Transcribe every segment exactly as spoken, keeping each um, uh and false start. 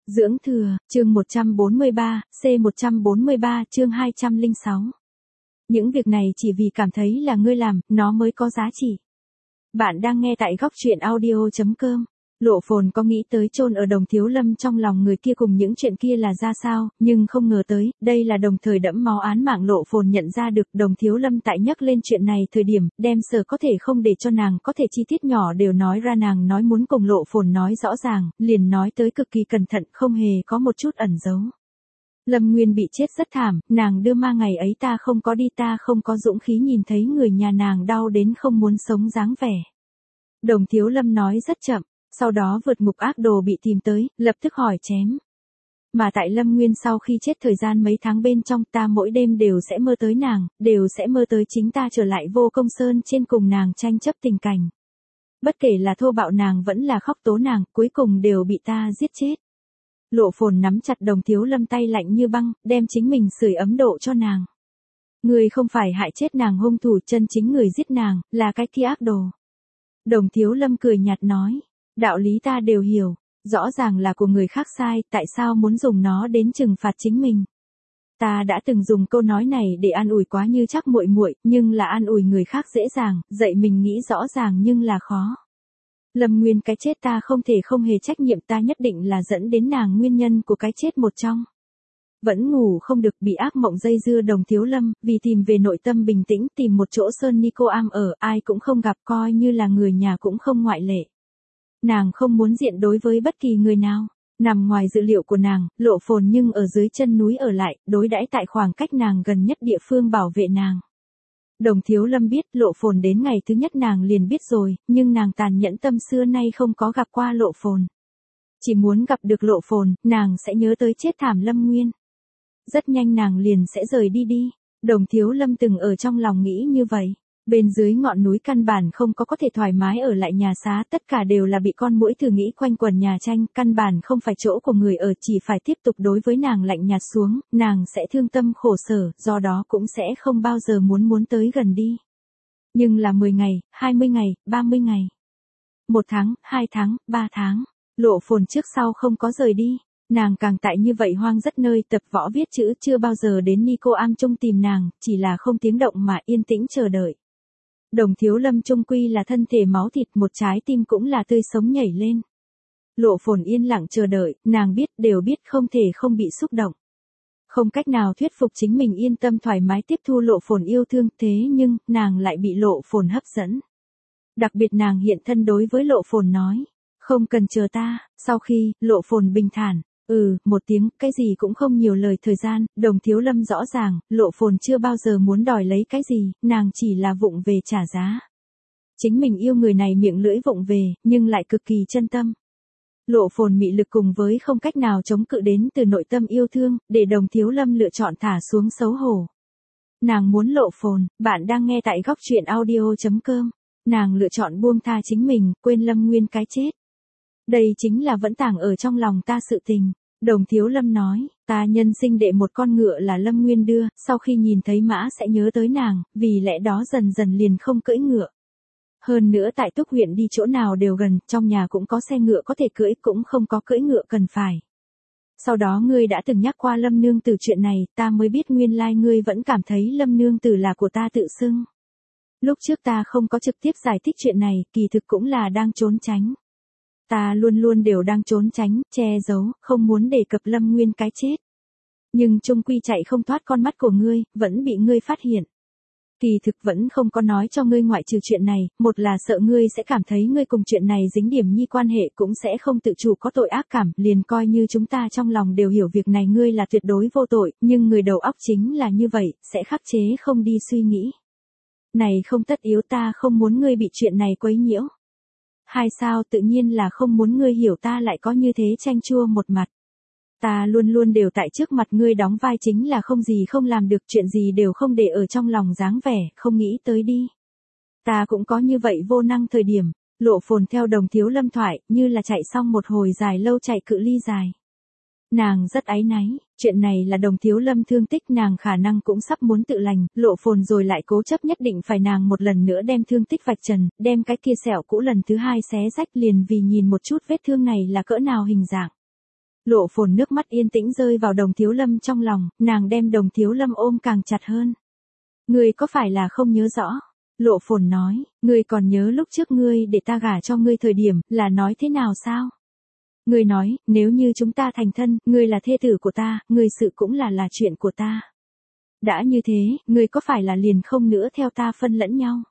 Dưỡng thừa, chương một trăm bốn mươi ba, C một trăm bốn mươi ba, chương hai trăm lẻ sáu. Những việc này chỉ vì cảm thấy là ngươi làm, nó mới có giá trị. Bạn đang nghe tại góc truyện audio chấm com. Lộ Phồn có nghĩ tới chôn ở Đồng Thiếu Lâm trong lòng người kia cùng những chuyện kia là ra sao, nhưng không ngờ tới, đây là đồng thời đẫm máu án mạng. Lộ Phồn nhận ra được Đồng Thiếu Lâm tại nhắc lên chuyện này thời điểm, đem sở có thể không để cho nàng có thể chi tiết nhỏ đều nói ra. Nàng nói muốn cùng Lộ Phồn nói rõ ràng, liền nói tới cực kỳ cẩn thận, không hề có một chút ẩn giấu. Lâm Nguyên bị chết rất thảm, nàng đưa ma ngày ấy ta không có đi, ta không có dũng khí nhìn thấy người nhà nàng đau đến không muốn sống dáng vẻ. Đồng Thiếu Lâm nói rất chậm. Sau đó vượt ngục ác đồ bị tìm tới, lập tức hỏi chém. Mà tại Lâm Nguyên sau khi chết thời gian mấy tháng bên trong, ta mỗi đêm đều sẽ mơ tới nàng, đều sẽ mơ tới chính ta trở lại Vô Công Sơn trên cùng nàng tranh chấp tình cảnh. Bất kể là thô bạo nàng vẫn là khóc tố nàng, cuối cùng đều bị ta giết chết. Lộ Phồn nắm chặt Đồng Thiếu Lâm tay lạnh như băng, đem chính mình sưởi ấm độ cho nàng. Người không phải hại chết nàng hung thủ, chân chính người giết nàng, là cái kia ác đồ. Đồng Thiếu Lâm cười nhạt nói. Đạo lý ta đều hiểu, rõ ràng là của người khác sai, tại sao muốn dùng nó đến trừng phạt chính mình? Ta đã từng dùng câu nói này để an ủi quá như chắc muội muội, nhưng là an ủi người khác dễ dàng, dạy mình nghĩ rõ ràng nhưng là khó. Lâm Nguyên cái chết ta không thể không hề trách nhiệm, ta nhất định là dẫn đến nàng nguyên nhân của cái chết một trong. Vẫn ngủ không được, bị ác mộng dây dưa. Đồng Thiếu Lâm, vì tìm về nội tâm bình tĩnh, tìm một chỗ Sơn Nico Am ở, ai cũng không gặp, coi như là người nhà cũng không ngoại lệ. Nàng không muốn diện đối với bất kỳ người nào. Nằm ngoài dự liệu của nàng, Lộ Phồn nhưng ở dưới chân núi ở lại, đối đãi tại khoảng cách nàng gần nhất địa phương bảo vệ nàng. Đồng Thiếu Lâm biết Lộ Phồn đến ngày thứ nhất nàng liền biết rồi, nhưng nàng tàn nhẫn tâm xưa nay không có gặp qua Lộ Phồn. Chỉ muốn gặp được Lộ Phồn, nàng sẽ nhớ tới chết thảm Lâm Nguyên. Rất nhanh nàng liền sẽ rời đi đi. Đồng Thiếu Lâm từng ở trong lòng nghĩ như vậy. Bên dưới ngọn núi căn bản không có có thể thoải mái ở lại nhà xá, tất cả đều là bị con muỗi thử nghĩ quanh quần nhà tranh, căn bản không phải chỗ của người ở, chỉ phải tiếp tục đối với nàng lạnh nhạt xuống, nàng sẽ thương tâm khổ sở, do đó cũng sẽ không bao giờ muốn muốn tới gần đi. Nhưng là mười ngày, hai mươi ngày, ba mươi ngày, một tháng, hai tháng, ba tháng, Lộ Phồn trước sau không có rời đi. Nàng càng tại như vậy hoang rất nơi tập võ viết chữ, chưa bao giờ đến Nico Am Trung tìm nàng, chỉ là không tiếng động mà yên tĩnh chờ đợi. Đồng Thiếu Lâm trung quy là thân thể máu thịt, một trái tim cũng là tươi sống nhảy lên. Lộ Phồn yên lặng chờ đợi, nàng biết, đều biết không thể không bị xúc động. Không cách nào thuyết phục chính mình yên tâm thoải mái tiếp thu Lộ Phồn yêu thương, thế nhưng, nàng lại bị Lộ Phồn hấp dẫn. Đặc biệt nàng hiện thân đối với Lộ Phồn nói, không cần chờ ta. Sau khi, Lộ Phồn bình thản, ừ, một tiếng, cái gì cũng không nhiều lời. Thời gian, Đồng Thiếu Lâm rõ ràng, Lộ Phồn chưa bao giờ muốn đòi lấy cái gì, nàng chỉ là vụng về trả giá. Chính mình yêu người này miệng lưỡi vụng về, nhưng lại cực kỳ chân tâm. Lộ Phồn mị lực cùng với không cách nào chống cự đến từ nội tâm yêu thương, để Đồng Thiếu Lâm lựa chọn thả xuống xấu hổ. Nàng muốn Lộ Phồn, bạn đang nghe tại góc truyện audio chấm com. Nàng lựa chọn buông tha chính mình, quên Lâm Nguyên cái chết. Đây chính là vẫn tàng ở trong lòng ta sự tình. Đồng Thiếu Lâm nói, ta nhân sinh đệ một con ngựa là Lâm Nguyên đưa, sau khi nhìn thấy mã sẽ nhớ tới nàng, vì lẽ đó dần dần liền không cưỡi ngựa. Hơn nữa tại Túc huyện đi chỗ nào đều gần, trong nhà cũng có xe ngựa có thể cưỡi, cũng không có cưỡi ngựa cần phải. Sau đó ngươi đã từng nhắc qua Lâm Nương Tử chuyện này, ta mới biết nguyên lai ngươi vẫn cảm thấy Lâm Nương Tử là của ta tự xưng. Lúc trước ta không có trực tiếp giải thích chuyện này, kỳ thực cũng là đang trốn tránh. Ta luôn luôn đều đang trốn tránh, che giấu, không muốn đề cập Lâm Nguyên cái chết. Nhưng chung quy chạy không thoát con mắt của ngươi, vẫn bị ngươi phát hiện. Kỳ thực vẫn không có nói cho ngươi ngoại trừ chuyện này, một là sợ ngươi sẽ cảm thấy ngươi cùng chuyện này dính điểm nhi quan hệ, cũng sẽ không tự chủ có tội ác cảm, liền coi như chúng ta trong lòng đều hiểu việc này ngươi là tuyệt đối vô tội, nhưng người đầu óc chính là như vậy, sẽ khắc chế không đi suy nghĩ. Này không tất yếu, ta không muốn ngươi bị chuyện này quấy nhiễu. Hai sao tự nhiên là không muốn ngươi hiểu ta lại có như thế chanh chua một mặt. Ta luôn luôn đều tại trước mặt ngươi đóng vai chính là không gì không làm được, chuyện gì đều không để ở trong lòng dáng vẻ, không nghĩ tới đi. Ta cũng có như vậy vô năng thời điểm. Lộ Phồn theo Đồng Thiếu Lâm thoại, như là chạy xong một hồi dài lâu chạy cự ly dài. Nàng rất áy náy, chuyện này là Đồng Thiếu Lâm thương tích, nàng khả năng cũng sắp muốn tự lành, Lộ Phồn rồi lại cố chấp nhất định phải nàng một lần nữa đem thương tích vạch trần, đem cái kia sẹo cũ lần thứ hai xé rách, liền vì nhìn một chút vết thương này là cỡ nào hình dạng. Lộ Phồn nước mắt yên tĩnh rơi vào Đồng Thiếu Lâm trong lòng, nàng đem Đồng Thiếu Lâm ôm càng chặt hơn. Ngươi có phải là không nhớ rõ? Lộ Phồn nói, ngươi còn nhớ lúc trước ngươi để ta gả cho ngươi thời điểm, là nói thế nào sao? Ngươi nói, nếu như chúng ta thành thân, ngươi là thê tử của ta, ngươi sự cũng là là chuyện của ta. Đã như thế, ngươi có phải là liền không nữa theo ta phân lẫn nhau?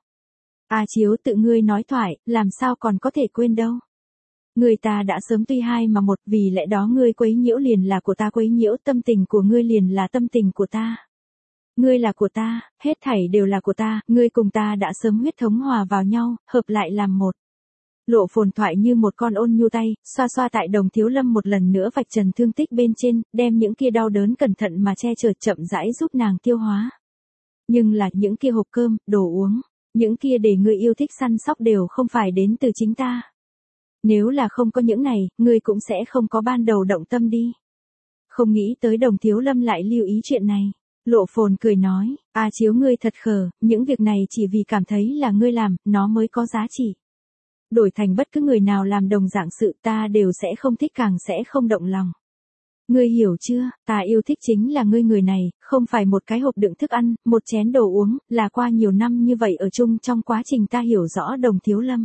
A Chiếu tự ngươi nói thoại, làm sao còn có thể quên đâu? Ngươi ta đã sớm tuy hai mà một, vì lẽ đó ngươi quấy nhiễu liền là của ta quấy nhiễu, tâm tình của ngươi liền là tâm tình của ta. Ngươi là của ta, hết thảy đều là của ta, ngươi cùng ta đã sớm huyết thống hòa vào nhau, hợp lại làm một. Lộ Phồn thoại như một con ôn nhu tay, xoa xoa tại Đồng Thiếu Lâm một lần nữa vạch trần thương tích bên trên, đem những kia đau đớn cẩn thận mà che chở chậm rãi giúp nàng tiêu hóa. Nhưng là những kia hộp cơm, đồ uống, những kia để ngươi yêu thích săn sóc đều không phải đến từ chính ta. Nếu là không có những này, ngươi cũng sẽ không có ban đầu động tâm đi. Không nghĩ tới Đồng Thiếu Lâm lại lưu ý chuyện này. Lộ Phồn cười nói, A Chiếu ngươi thật khờ, những việc này chỉ vì cảm thấy là ngươi làm, nó mới có giá trị. Đổi thành bất cứ người nào làm đồng dạng sự ta đều sẽ không thích càng sẽ không động lòng. Ngươi hiểu chưa, ta yêu thích chính là ngươi người này, không phải một cái hộp đựng thức ăn, một chén đồ uống, là qua nhiều năm như vậy ở chung trong quá trình ta hiểu rõ Đồng Thiếu Lâm.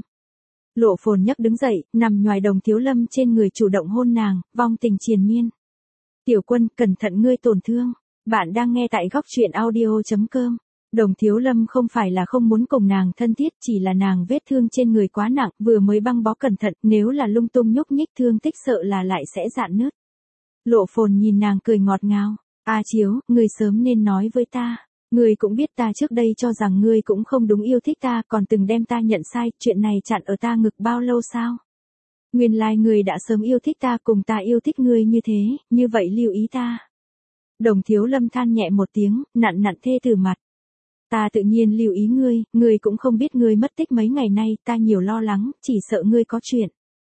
Lộ Phồn nhấc đứng dậy, nằm nhoài Đồng Thiếu Lâm trên người chủ động hôn nàng, vong tình triền miên. Tiểu Quân, cẩn thận ngươi tổn thương. Bạn đang nghe tại góc truyện audio chấm com. Đồng Thiếu Lâm không phải là không muốn cùng nàng thân thiết, chỉ là nàng vết thương trên người quá nặng, vừa mới băng bó cẩn thận, nếu là lung tung nhúc nhích thương tích sợ là lại sẽ rạn nứt. Lộ Phồn nhìn nàng cười ngọt ngào, A Chiếu, ngươi sớm nên nói với ta. Ngươi cũng biết ta trước đây cho rằng ngươi cũng không đúng yêu thích ta, còn từng đem ta nhận sai, chuyện này chặn ở ta ngực bao lâu sao? Nguyên lai ngươi đã sớm yêu thích ta cùng ta yêu thích ngươi như thế, như vậy lưu ý ta. Đồng Thiếu Lâm than nhẹ một tiếng, nặn nặn thê tử mặt. Ta tự nhiên lưu ý ngươi, ngươi cũng không biết ngươi mất tích mấy ngày nay, ta nhiều lo lắng, chỉ sợ ngươi có chuyện.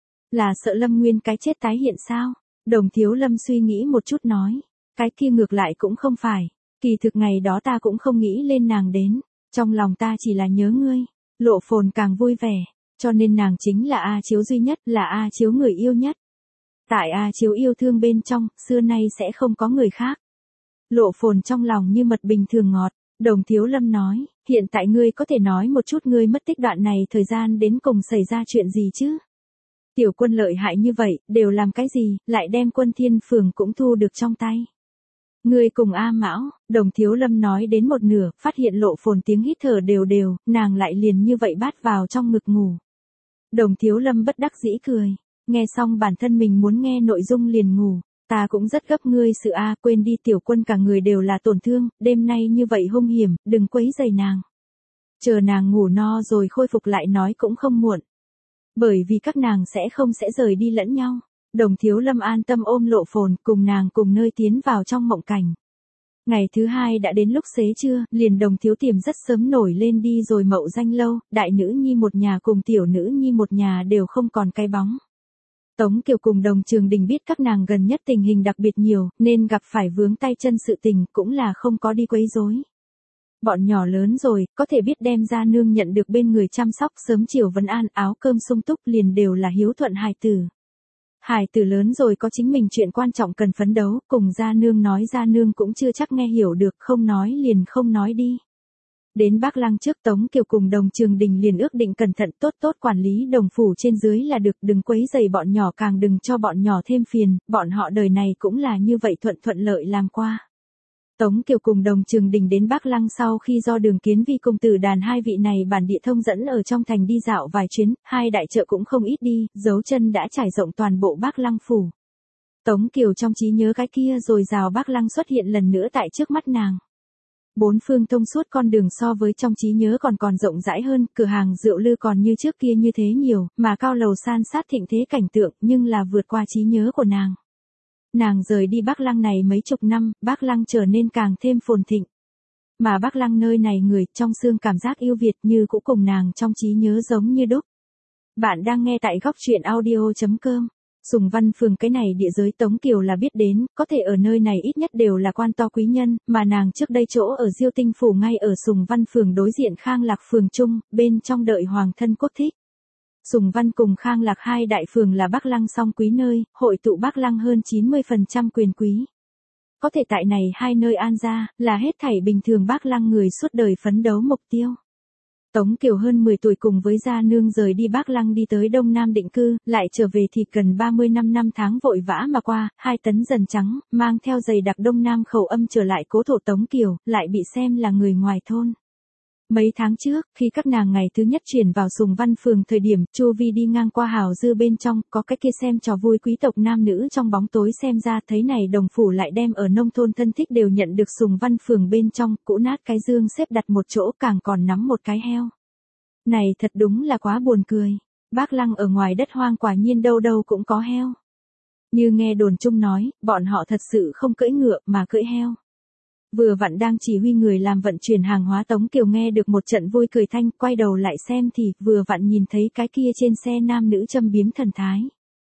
Là sợ Lâm Nguyên cái chết tái hiện sao? Đồng Thiếu Lâm suy nghĩ một chút nói, cái kia ngược lại cũng không phải, kỳ thực ngày đó ta cũng không nghĩ lên nàng đến, trong lòng ta chỉ là nhớ ngươi. Lộ Phồn càng vui vẻ, cho nên nàng chính là A Chiếu duy nhất, là A Chiếu người yêu nhất. Tại A Chiếu yêu thương bên trong, xưa nay sẽ không có người khác. Lộ Phồn trong lòng như mật bình thường ngọt. Đồng Thiếu Lâm nói, hiện tại ngươi có thể nói một chút ngươi mất tích đoạn này thời gian đến cùng xảy ra chuyện gì chứ? Tiểu Quân lợi hại như vậy, đều làm cái gì, lại đem Quân Thiên Phường cũng thu được trong tay. Ngươi cùng A Mão, Đồng Thiếu Lâm nói đến một nửa, phát hiện Lộ Phồn tiếng hít thở đều đều, nàng lại liền như vậy bát vào trong ngực ngủ. Đồng Thiếu Lâm bất đắc dĩ cười, nghe xong bản thân mình muốn nghe nội dung liền ngủ. Ta cũng rất gấp ngươi sự a, quên đi Tiểu Quân cả người đều là tổn thương, đêm nay như vậy hung hiểm, đừng quấy rầy nàng. Chờ nàng ngủ no rồi khôi phục lại nói cũng không muộn. Bởi vì các nàng sẽ không sẽ rời đi lẫn nhau. Đồng Thiếu Lâm an tâm ôm Lộ Phồn, cùng nàng cùng nơi tiến vào trong mộng cảnh. Ngày thứ hai đã đến lúc xế trưa, liền Đồng Thiếu Tiềm rất sớm nổi lên đi rồi Mậu Danh lâu, đại nữ nhi một nhà cùng tiểu nữ nhi một nhà đều không còn cái bóng. Tống Kiều cùng Đồng Trường Đình biết các nàng gần nhất tình hình đặc biệt nhiều, nên gặp phải vướng tay chân sự tình, cũng là không có đi quấy rối. Bọn nhỏ lớn rồi, có thể biết đem ra nương nhận được bên người chăm sóc, sớm chiều vấn an, áo cơm sung túc, liền đều là hiếu thuận hài tử. Hài tử lớn rồi có chính mình chuyện quan trọng cần phấn đấu, cùng gia nương nói gia nương cũng chưa chắc nghe hiểu được, không nói liền không nói đi. Đến Bác Lăng trước Tống Kiều cùng Đồng Trường Đình liền ước định cẩn thận tốt tốt quản lý đồng phủ trên dưới là được, đừng quấy rầy bọn nhỏ, càng đừng cho bọn nhỏ thêm phiền, bọn họ đời này cũng là như vậy thuận thuận lợi làm qua. Tống Kiều cùng Đồng Trường Đình đến Bác Lăng sau khi do Đường Kiến Vi cùng Tử Đàn hai vị này bản địa thông dẫn ở trong thành đi dạo vài chuyến, hai đại chợ cũng không ít đi, dấu chân đã trải rộng toàn bộ Bác Lăng phủ. Tống Kiều trong trí nhớ cái kia rồi rào Bác Lăng xuất hiện lần nữa tại trước mắt nàng. Bốn phương thông suốt con đường so với trong trí nhớ còn còn rộng rãi hơn, cửa hàng rượu lư còn như trước kia như thế nhiều, mà cao lầu san sát thịnh thế cảnh tượng, nhưng là vượt qua trí nhớ của nàng. Nàng rời đi Bác Lăng này mấy chục năm, Bác Lăng trở nên càng thêm phồn thịnh. Mà Bác Lăng nơi này người trong xương cảm giác yêu Việt như cũ cùng nàng trong trí nhớ giống như đúc. Bạn đang nghe tại góc truyện audio chấm com. Sùng Văn Phường cái này địa giới Tống Kiều là biết đến, có thể ở nơi này ít nhất đều là quan to quý nhân, mà nàng trước đây chỗ ở Diêu Tinh Phủ ngay ở Sùng Văn Phường đối diện Khang Lạc Phường Trung, bên trong đợi hoàng thân quốc thích. Sùng Văn cùng Khang Lạc hai đại phường là Bắc Lăng song quý nơi, hội tụ Bắc Lăng hơn chín mươi phần trăm quyền quý. Có thể tại này hai nơi an gia, là hết thảy bình thường Bắc Lăng người suốt đời phấn đấu mục tiêu. Tống Kiều hơn mười tuổi cùng với gia nương rời đi Bắc Lăng đi tới Đông Nam định cư, lại trở về thì gần ba mươi năm năm tháng vội vã mà qua, hai tấn dần trắng, mang theo giày đặc Đông Nam khẩu âm trở lại cố thổ Tống Kiều, lại bị xem là người ngoài thôn. Mấy tháng trước, khi các nàng ngày thứ nhất chuyển vào Sùng Văn phường thời điểm, Chu Vi đi ngang qua hào dư bên trong, có cái kia xem trò vui quý tộc nam nữ trong bóng tối xem ra thấy này đồng phủ lại đem ở nông thôn thân thích đều nhận được Sùng Văn phường bên trong, cũ nát cái dương xếp đặt một chỗ càng còn nắm một cái heo. Này thật đúng là quá buồn cười, Bác Lăng ở ngoài đất hoang quả nhiên đâu đâu cũng có heo. Như nghe đồn chung nói, bọn họ thật sự không cưỡi ngựa mà cưỡi heo. Vừa vặn đang chỉ huy người làm vận chuyển hàng hóa Tống Kiều nghe được một trận vui cười thanh, quay đầu lại xem thì vừa vặn nhìn thấy cái kia trên xe nam nữ châm biếm thần thái.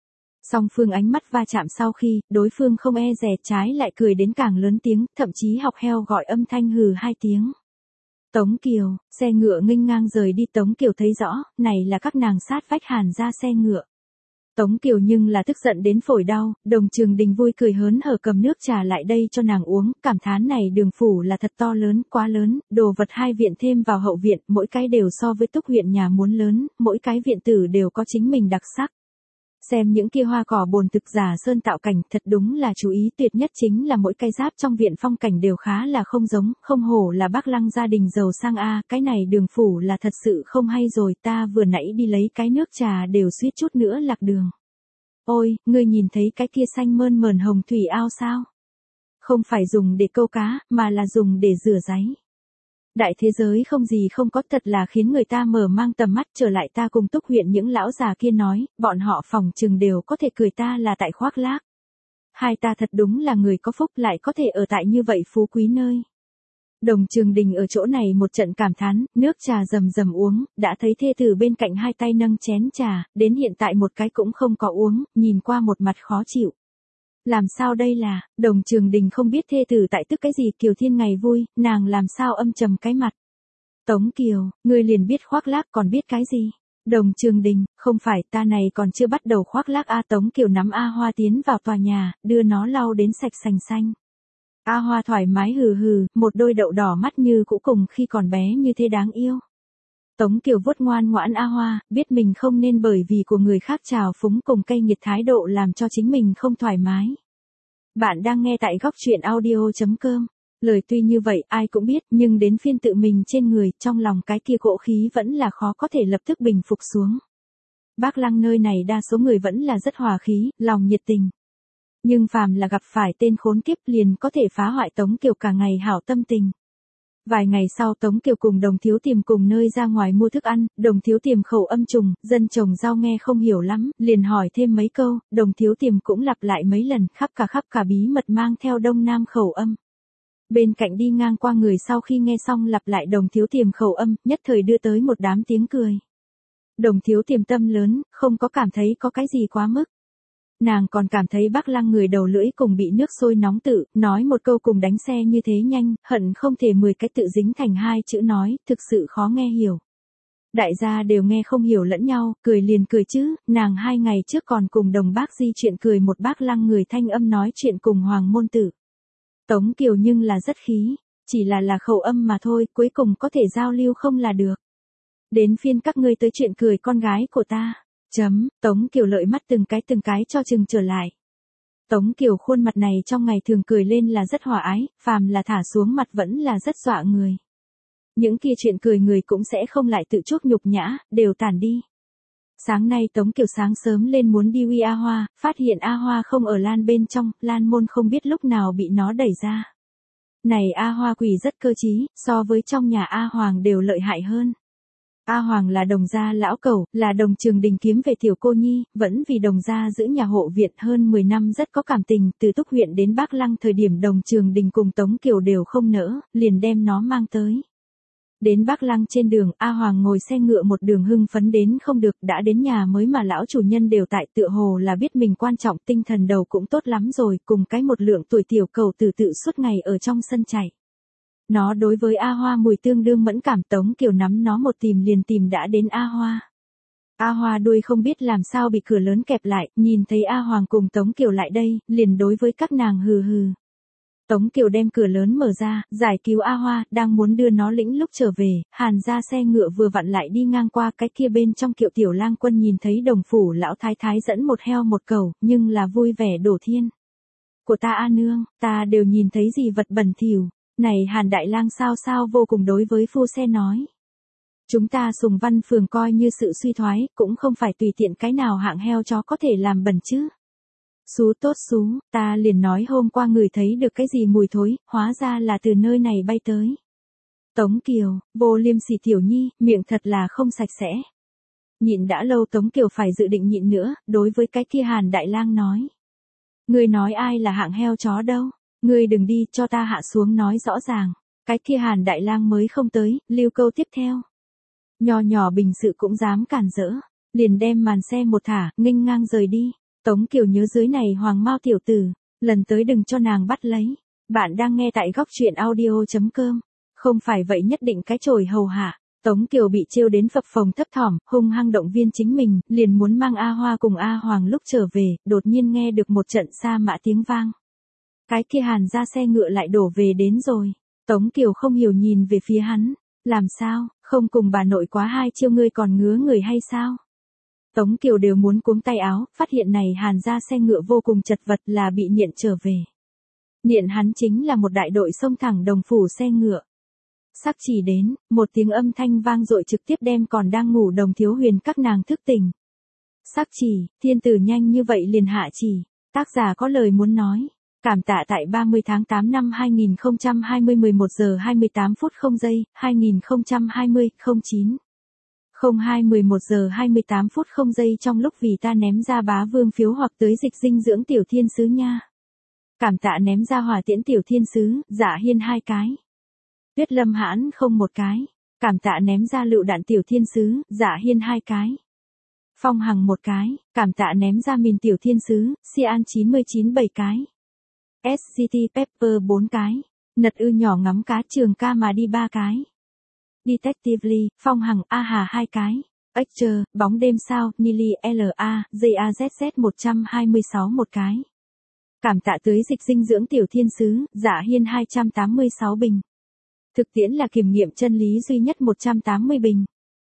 Song phương ánh mắt va chạm sau khi, đối phương không e dè trái lại cười đến càng lớn tiếng, thậm chí học heo gọi âm thanh hừ hai tiếng. Tống Kiều, xe ngựa nghênh ngang rời đi. Tống Kiều thấy rõ, này là các nàng sát vách Hàn ra xe ngựa. Tống Kiều nhưng là tức giận đến phổi đau, Đồng Trường Đình vui cười hớn hở cầm nước trà lại đây cho nàng uống, cảm thán này đường phủ là thật to lớn, quá lớn, đồ vật hai viện thêm vào hậu viện, mỗi cái đều so với Túc huyện nhà muốn lớn, mỗi cái viện tử đều có chính mình đặc sắc. Xem những kia hoa cỏ bồn thực giả sơn tạo cảnh, thật đúng là chú ý tuyệt nhất chính là mỗi cái giáp trong viện phong cảnh đều khá là không giống, không hổ là Bắc Lăng gia đình giàu sang a, cái này đường phủ là thật sự không hay rồi, ta vừa nãy đi lấy cái nước trà đều suýt chút nữa lạc đường. Ôi, ngươi nhìn thấy cái kia xanh mơn mờn hồng thủy ao sao? Không phải dùng để câu cá, mà là dùng để rửa ráy. Đại thế giới không gì không có, thật là khiến người ta mở mang tầm mắt. Trở lại ta cùng Túc huyện những lão già kia nói, bọn họ phòng chừng đều có thể cười ta là tại khoác lác. Hai ta thật đúng là người có phúc lại có thể ở tại như vậy phú quý nơi. Đồng Trường Đình ở chỗ này một trận cảm thán, nước trà rầm rầm uống, đã thấy thê tử bên cạnh hai tay nâng chén trà, đến hiện tại một cái cũng không có uống, nhìn qua một mặt khó chịu. Làm sao đây là, Đồng Trường Đình không biết thê tử tại tức cái gì. Kiều Thiên ngày vui, nàng làm sao âm trầm cái mặt. Tống Kiều, ngươi liền biết khoác lác còn biết cái gì? Đồng Trường Đình, không phải, ta này còn chưa bắt đầu khoác lác a. Tống Kiều nắm A Hoa tiến vào tòa nhà, đưa nó lau đến sạch sành xanh. A Hoa thoải mái hừ hừ, một đôi đậu đỏ mắt như cũ cùng khi còn bé như thế đáng yêu. Tống Kiều vuốt ngoan ngoãn A Hoa, biết mình không nên bởi vì của người khác trào phúng cùng cay nghiệt thái độ làm cho chính mình không thoải mái. Bạn đang nghe tại góc truyện audio chấm com. Lời tuy như vậy ai cũng biết, nhưng đến phiên tự mình trên người, trong lòng cái kia cỗ khí vẫn là khó có thể lập tức bình phục xuống. Bắc Lăng nơi này đa số người vẫn là rất hòa khí, lòng nhiệt tình. Nhưng phàm là gặp phải tên khốn kiếp liền có thể phá hoại Tống Kiều cả ngày hảo tâm tình. Vài ngày sau Tống Kiều cùng Đồng Thiếu Tiềm cùng nơi ra ngoài mua thức ăn, Đồng Thiếu Tiềm khẩu âm trùng, dân trồng rau nghe không hiểu lắm, liền hỏi thêm mấy câu, Đồng Thiếu Tiềm cũng lặp lại mấy lần, khắp cả khắp cả bí mật mang theo Đông Nam khẩu âm. Bên cạnh đi ngang qua người sau khi nghe xong lặp lại Đồng Thiếu Tiềm khẩu âm, nhất thời đưa tới một đám tiếng cười. Đồng Thiếu Tiềm tâm lớn, không có cảm thấy có cái gì quá mức. Nàng còn cảm thấy Bắc Lăng người đầu lưỡi cùng bị nước sôi nóng tự, nói một câu cùng đánh xe như thế nhanh, hận không thể mười cái tự dính thành hai chữ nói, thực sự khó nghe hiểu. Đại gia đều nghe không hiểu lẫn nhau, cười liền cười chứ, nàng hai ngày trước còn cùng Đồng Bác Di chuyện cười một Bắc Lăng người thanh âm nói chuyện cùng Hoàng Môn Tử. Tống Kiều nhưng là rất khí, chỉ là là khẩu âm mà thôi, cuối cùng có thể giao lưu không là được. Đến phiên các ngươi tới chuyện cười con gái của ta. Chấm, Tống Kiều lợi mắt từng cái từng cái cho chừng trở lại. Tống Kiều khuôn mặt này trong ngày thường cười lên là rất hòa ái, phàm là thả xuống mặt vẫn là rất dọa người. Những kia chuyện cười người cũng sẽ không lại tự chuốc nhục nhã, đều tản đi. Sáng nay Tống Kiều sáng sớm lên muốn đi uy A Hoa, phát hiện A Hoa không ở lan bên trong, lan môn không biết lúc nào bị nó đẩy ra. Này A Hoa quỷ rất cơ trí, so với trong nhà A Hoàng đều lợi hại hơn. A Hoàng là Đồng gia lão cẩu, là Đồng Trường Đình kiếm về tiểu cô nhi, vẫn vì Đồng gia giữ nhà hộ viện hơn mười năm rất có cảm tình, từ Túc huyện đến Bắc Lăng thời điểm Đồng Trường Đình cùng Tống Kiều đều không nỡ, liền đem nó mang tới. Đến Bắc Lăng trên đường, A Hoàng ngồi xe ngựa một đường hưng phấn đến không được, đã đến nhà mới mà lão chủ nhân đều tại, tựa hồ là biết mình quan trọng, tinh thần đầu cũng tốt lắm rồi, cùng cái một lượng tuổi tiểu cầu tử tự suốt ngày ở trong sân chạy. Nó đối với A Hoa mùi tương đương mẫn cảm. Tống Kiều nắm nó một tìm liền tìm đã đến A Hoa. A Hoa đuôi không biết làm sao bị cửa lớn kẹp lại, nhìn thấy A Hoàng cùng Tống Kiều lại đây, liền đối với các nàng hừ hừ. Tống Kiều đem cửa lớn mở ra, giải cứu A Hoa, đang muốn đưa nó lĩnh lúc trở về, Hàn ra xe ngựa vừa vặn lại đi ngang qua cái kia bên trong kiệu tiểu lang quân nhìn thấy đồng phủ lão thái thái dẫn một heo một cẩu, nhưng là vui vẻ đổ thiên. Của ta A nương, ta đều nhìn thấy gì vật bẩn thỉu, này Hàn đại lang sao sao vô cùng đối với phu xe nói. Chúng ta Sùng Văn phường coi như sự suy thoái, cũng không phải tùy tiện cái nào hạng heo chó có thể làm bẩn chứ. Xú tốt xú, ta liền nói hôm qua người thấy được cái gì mùi thối, hóa ra là từ nơi này bay tới. Tống Kiều, vô liêm sỉ tiểu nhi, miệng thật là không sạch sẽ. Nhịn đã lâu Tống Kiều phải dự định nhịn nữa, đối với cái kia Hàn đại lang nói. Ngươi nói ai là hạng heo chó đâu, ngươi đừng đi, cho ta hạ xuống nói rõ ràng. Cái kia Hàn đại lang mới không tới, lưu câu tiếp theo. Nhỏ nhỏ bình sự cũng dám cản rỡ, liền đem màn xe một thả, nghênh ngang rời đi. Tống Kiều nhớ dưới này hoàng mao tiểu tử, lần tới đừng cho nàng bắt lấy. Bạn đang nghe tại góc truyện audio chấm com, không phải vậy nhất định cái chổi hầu hạ. Tống Kiều bị trêu đến phập phồng thấp thỏm, hung hăng động viên chính mình, liền muốn mang A Hoa cùng A Hoàng lúc trở về, đột nhiên nghe được một trận xa mã tiếng vang. Cái kia Hàn ra xe ngựa lại đổ về đến rồi. Tống Kiều không hiểu nhìn về phía hắn, làm sao, không cùng bà nội quá hai chiêu ngươi còn ngứa người hay sao? Tống Kiều đều muốn cuống tay áo, phát hiện này Hàn ra xe ngựa vô cùng chật vật là bị niệm trở về. Niệm hắn chính là một đại đội xông thẳng đồng phủ xe ngựa. Sắc chỉ đến, một tiếng âm thanh vang dội trực tiếp đem còn đang ngủ Đồng Thiếu Huyền các nàng thức tỉnh. Sắc chỉ, thiên tử nhanh như vậy liền hạ chỉ, tác giả có lời muốn nói. Cảm tạ tại ba mươi tháng tám năm hai nghìn không trăm hai mươi mười một giờ hai mươi tám phút không giây, hai nghìn không trăm hai mươi, không chín. không hai mười một giờ hai mươi tám phút không giây trong lúc vì ta ném ra bá vương phiếu hoặc tới dịch dinh dưỡng tiểu thiên sứ nha. Cảm tạ ném ra hỏa tiễn tiểu thiên sứ, Dạ Hiên hai cái. Tuyết Lâm Hãn không một cái. Cảm tạ ném ra lựu đạn tiểu thiên sứ, Dạ Hiên hai cái. Phong Hằng một cái. Cảm tạ ném ra mìn tiểu thiên sứ, Sian chín mươi chín bảy cái. ét giê tê Pepper bốn cái. Nật ư nhỏ ngắm cá trường ca mà đi ba cái. Detectively, Phong Hằng, A Hà hai cái. Extra, bóng đêm sao, Nili L A, J A Z Z một trăm hai mươi sáu một cái. Cảm tạ tưới dịch dinh dưỡng tiểu thiên sứ, Dạ Hiên hai trăm tám mươi sáu bình. Thực tiễn là kiểm nghiệm chân lý duy nhất một trăm tám mươi bình.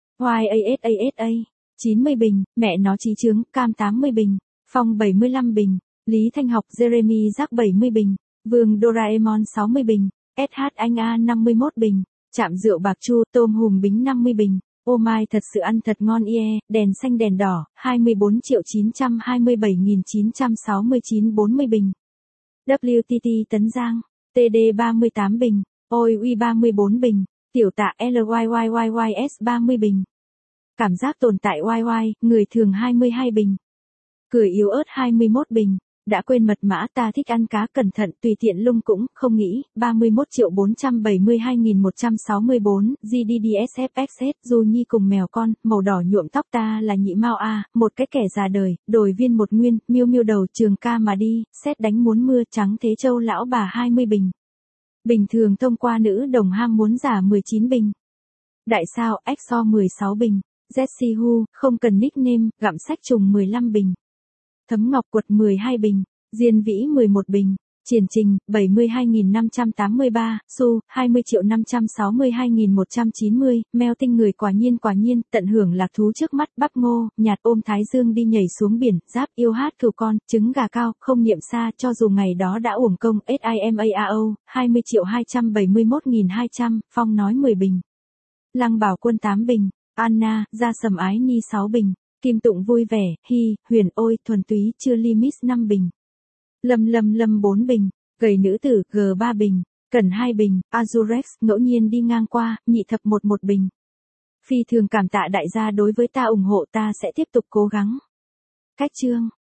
YASASA, chín mươi bình, mẹ nó trí chướng, Cam tám mươi bình. Phong bảy mươi lăm bình. Lý Thanh Học, Jeremy Giác bảy mươi bình. Vương Doraemon sáu mươi bình. ét hát Anh A năm mươi mốt bình. Chạm rượu bạc chu, tôm hùm bính năm mươi bình. Ô mai thật sự ăn thật ngon ie, đèn xanh đèn đỏ, hai mươi bốn triệu chín trăm hai mươi bảy nghìn chín trăm sáu mươi chín bốn mươi bình. vê kép tê tê Tấn Giang, tê đê ba mươi tám bình. Ôi uy ba mươi bốn bình. Tiểu tạ lờ i i i i s ba mươi bình. Cảm giác tồn tại i i, người thường hai mươi hai bình. Cười yếu ớt hai mươi mốt bình. Đã quên mật mã ta thích ăn cá cẩn thận tùy tiện lung cũng, không nghĩ, ba mươi mốt triệu bốn trăm bảy mươi hai nghìn một trăm sáu mươi bốn, giê đê đê ét ép ích ét, Du Nhi cùng mèo con, màu đỏ nhuộm tóc ta là nhị mao A, một cái kẻ già đời, đồi viên một nguyên, miêu miêu đầu trường ca mà đi, xét đánh muốn mưa trắng thế châu lão bà hai mươi bình. Bình thường thông qua nữ đồng ham muốn giả mười chín bình. Đại sao, Exo mười sáu bình. Jessie Hu, không cần nickname, gặm sách trùng mười lăm bình. Thấm Ngọc Quật mười hai bình, Diên Vĩ mười một bình, Triển Trình, bảy mươi hai nghìn năm trăm tám mươi ba, Su, hai mươi triệu năm trăm sáu mươi hai nghìn một trăm chín mươi, Mèo tinh người quả nhiên quả nhiên, tận hưởng lạc thú trước mắt, bắp ngô, nhạt ôm thái dương đi nhảy xuống biển, giáp yêu hát cừu con, trứng gà cao, không niệm xa cho dù ngày đó đã uổng công, SIMAAO, hai mươi triệu hai trăm bảy mươi mốt nghìn hai trăm, Phong nói mười bình. Lăng Bảo Quân tám bình, Anna, Gia Sầm Ái Ni sáu bình. Kim Tụng vui vẻ, Hi, Huyền ôi, thuần túy, chưa limit năm bình. Lâm Lâm Lâm bốn bình, gầy nữ tử, G ba bình, Cần hai bình, Azurex, ngẫu nhiên đi ngang qua, nhị thập một một bình. Phi thường cảm tạ đại gia đối với ta ủng hộ ta sẽ tiếp tục cố gắng. Cách chương.